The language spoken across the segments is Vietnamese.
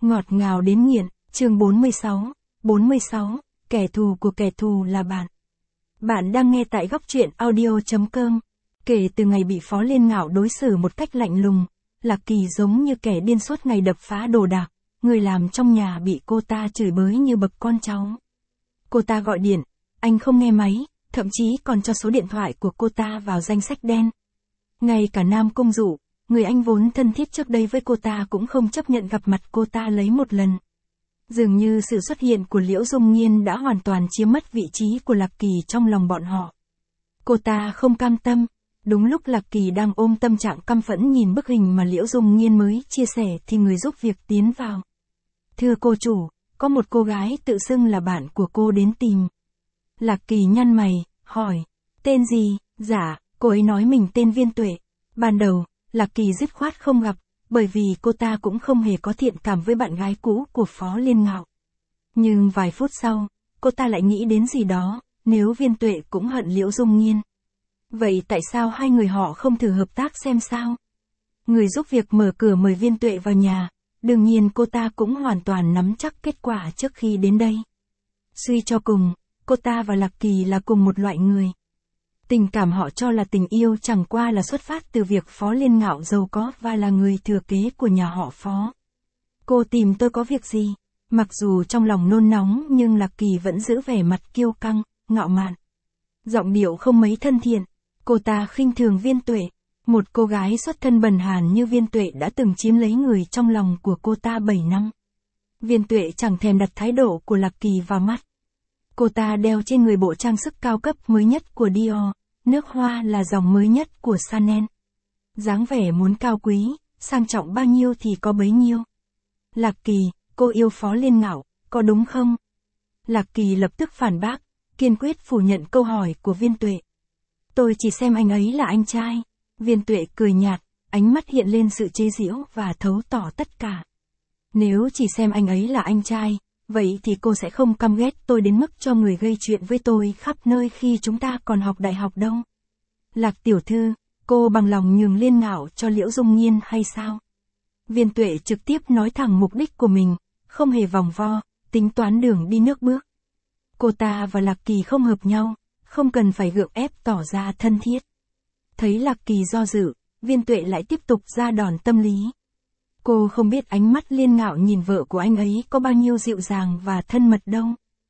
Ngọt ngào đến nghiện, chương 46, kẻ thù của kẻ thù là bạn. Bạn đang nghe tại góc truyện audio.com. Kể từ ngày bị Phó Liên Ngạo đối xử một cách lạnh lùng, Lạc Kỳ giống như kẻ điên suốt ngày đập phá đồ đạc, người làm trong nhà bị cô ta chửi bới như bậc con cháu. Cô ta gọi điện, anh không nghe máy, thậm chí còn cho số điện thoại của cô ta vào danh sách đen. Ngay cả Nam Cung Dụ, người anh vốn thân thiết trước đây với cô ta cũng không chấp nhận gặp mặt cô ta lấy một lần. Dường như sự xuất hiện của Liễu Dung Nghiên đã hoàn toàn chiếm mất vị trí của Lạc Kỳ trong lòng bọn họ. Cô ta không cam tâm. Đúng lúc Lạc Kỳ đang ôm tâm trạng căm phẫn nhìn bức hình mà Liễu Dung Nghiên mới chia sẻ thì người giúp việc tiến vào. Thưa cô chủ, có một cô gái tự xưng là bạn của cô đến tìm. Lạc Kỳ nhăn mày, hỏi, tên gì? Dạ, cô ấy nói mình tên Viên Tuệ. Ban đầu, Lạc Kỳ dứt khoát không gặp, bởi vì cô ta cũng không hề có thiện cảm với bạn gái cũ của Phó Liên Ngạo. Nhưng vài phút sau, cô ta lại nghĩ đến gì đó, nếu Viên Tuệ cũng hận Liễu Dung Nghiên. Vậy tại sao hai người họ không thử hợp tác xem sao? Người giúp việc mở cửa mời Viên Tuệ vào nhà, đương nhiên cô ta cũng hoàn toàn nắm chắc kết quả trước khi đến đây. Suy cho cùng, cô ta và Lạc Kỳ là cùng một loại người. Tình cảm họ cho là tình yêu chẳng qua là xuất phát từ việc Phó Liên Ngạo giàu có và là người thừa kế của nhà họ Phó. Cô tìm tôi có việc gì? Mặc dù trong lòng nôn nóng nhưng Lạc Kỳ vẫn giữ vẻ mặt kiêu căng, ngạo mạn. Giọng điệu không mấy thân thiện. Cô ta khinh thường Viên Tuệ. Một cô gái xuất thân bần hàn như Viên Tuệ đã từng chiếm lấy người trong lòng của cô ta 7 năm. Viên Tuệ chẳng thèm đặt thái độ của Lạc Kỳ vào mắt. Cô ta đeo trên người bộ trang sức cao cấp mới nhất của Dior, nước hoa là dòng mới nhất của Chanel. Dáng vẻ muốn cao quý, sang trọng bao nhiêu thì có bấy nhiêu. Lạc Kỳ, cô yêu Phó Liên Ngạo, có đúng không? Lạc Kỳ lập tức phản bác, kiên quyết phủ nhận câu hỏi của Viên Tuệ. Tôi chỉ xem anh ấy là anh trai. Viên Tuệ cười nhạt, ánh mắt hiện lên sự chế giễu và thấu tỏ tất cả. Nếu chỉ xem anh ấy là anh trai, vậy thì cô sẽ không căm ghét tôi đến mức cho người gây chuyện với tôi khắp nơi khi chúng ta còn học đại học đâu. Lạc tiểu thư, cô bằng lòng nhường Liên Ngạo cho Liễu Dung Nghiên hay sao? Viên Tuệ trực tiếp nói thẳng mục đích của mình, không hề vòng vo, tính toán đường đi nước bước. Cô ta và Lạc Kỳ không hợp nhau, không cần phải gượng ép tỏ ra thân thiết. Thấy Lạc Kỳ do dự, Viên Tuệ lại tiếp tục ra đòn tâm lý. Cô không biết ánh mắt Liên Ngạo nhìn vợ của anh ấy có bao nhiêu dịu dàng và thân mật đâu.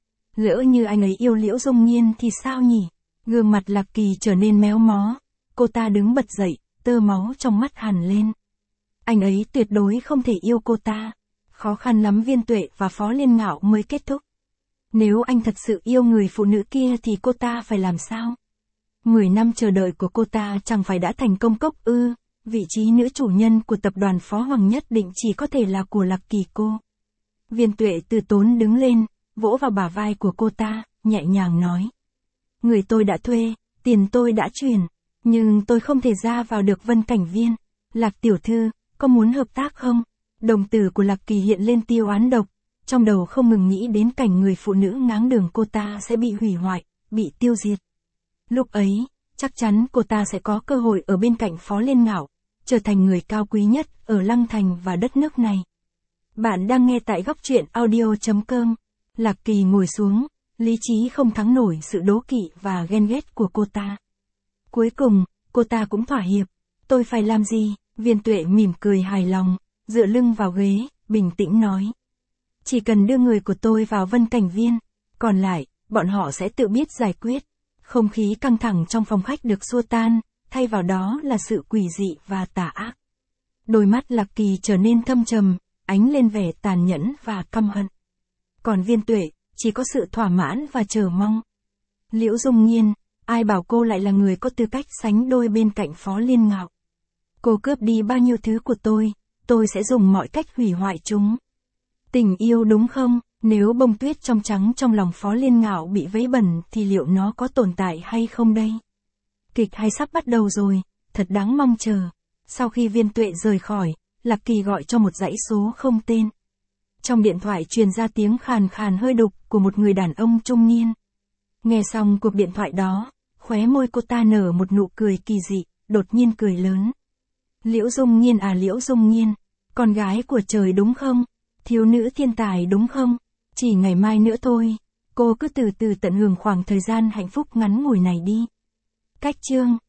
Lỡ như anh ấy yêu Liễu Dung Nghiên thì sao nhỉ? Gương mặt Lạc Kỳ trở nên méo mó. Cô ta đứng bật dậy, tơ máu trong mắt hằn lên. Anh ấy tuyệt đối không thể yêu cô ta. Khó khăn lắm Viên Tuệ và Phó Liên Ngạo mới kết thúc. Nếu anh thật sự yêu người phụ nữ kia thì cô ta phải làm sao? 10 năm chờ đợi của cô ta chẳng phải đã thành công cốc ư? Vị trí nữ chủ nhân của tập đoàn Phó Hoàng nhất định chỉ có thể là của Lạc Kỳ cô. Viên Tuệ từ tốn đứng lên, vỗ vào bả vai của cô ta, nhẹ nhàng nói. Người tôi đã thuê, tiền tôi đã chuyển, nhưng tôi không thể ra vào được Vân Cảnh Viên. Lạc tiểu thư, có muốn hợp tác không? Đồng tử của Lạc Kỳ hiện lên tia oán độc, trong đầu không ngừng nghĩ đến cảnh người phụ nữ ngáng đường cô ta sẽ bị hủy hoại, bị tiêu diệt. Lúc ấy, chắc chắn cô ta sẽ có cơ hội ở bên cạnh Phó Liên Ngạo, trở thành người cao quý nhất ở Lăng Thành và đất nước này. Bạn đang nghe tại góc truyện audio.com. Lạc Kỳ ngồi xuống, lý trí không thắng nổi sự đố kỵ và ghen ghét của cô ta. Cuối cùng, cô ta cũng thỏa hiệp. Tôi phải làm gì? Viên Tuệ mỉm cười hài lòng, dựa lưng vào ghế, bình tĩnh nói. Chỉ cần đưa người của tôi vào Vân Cảnh Viên, còn lại, bọn họ sẽ tự biết giải quyết. Không khí căng thẳng trong phòng khách được xua tan, thay vào đó là sự quỷ dị và tà ác. Đôi mắt Lạc Kỳ trở nên thâm trầm, ánh lên vẻ tàn nhẫn và căm hận. Còn Viên Tuệ, chỉ có sự thỏa mãn và chờ mong. Liễu Dung Nghiên, ai bảo cô lại là người có tư cách sánh đôi bên cạnh Phó Liên Ngạo. Cô cướp đi bao nhiêu thứ của tôi sẽ dùng mọi cách hủy hoại chúng. Tình yêu đúng không? Nếu bông tuyết trong trắng trong lòng Phó Liên Ngạo bị vấy bẩn thì liệu nó có tồn tại hay không đây? Kịch hay sắp bắt đầu rồi, thật đáng mong chờ. Sau khi Viên Tuệ rời khỏi, Lạc Kỳ gọi cho một dãy số không tên. Trong điện thoại truyền ra tiếng khàn khàn hơi đục của một người đàn ông trung niên. Nghe xong cuộc điện thoại đó, khóe môi cô ta nở một nụ cười kỳ dị, đột nhiên cười lớn. Liễu Dung Nghiên à, Liễu Dung Nghiên, con gái của trời đúng không? Thiếu nữ thiên tài đúng không? Chỉ ngày mai nữa thôi. Cô cứ từ từ tận hưởng khoảng thời gian hạnh phúc ngắn ngủi này đi. Cách chương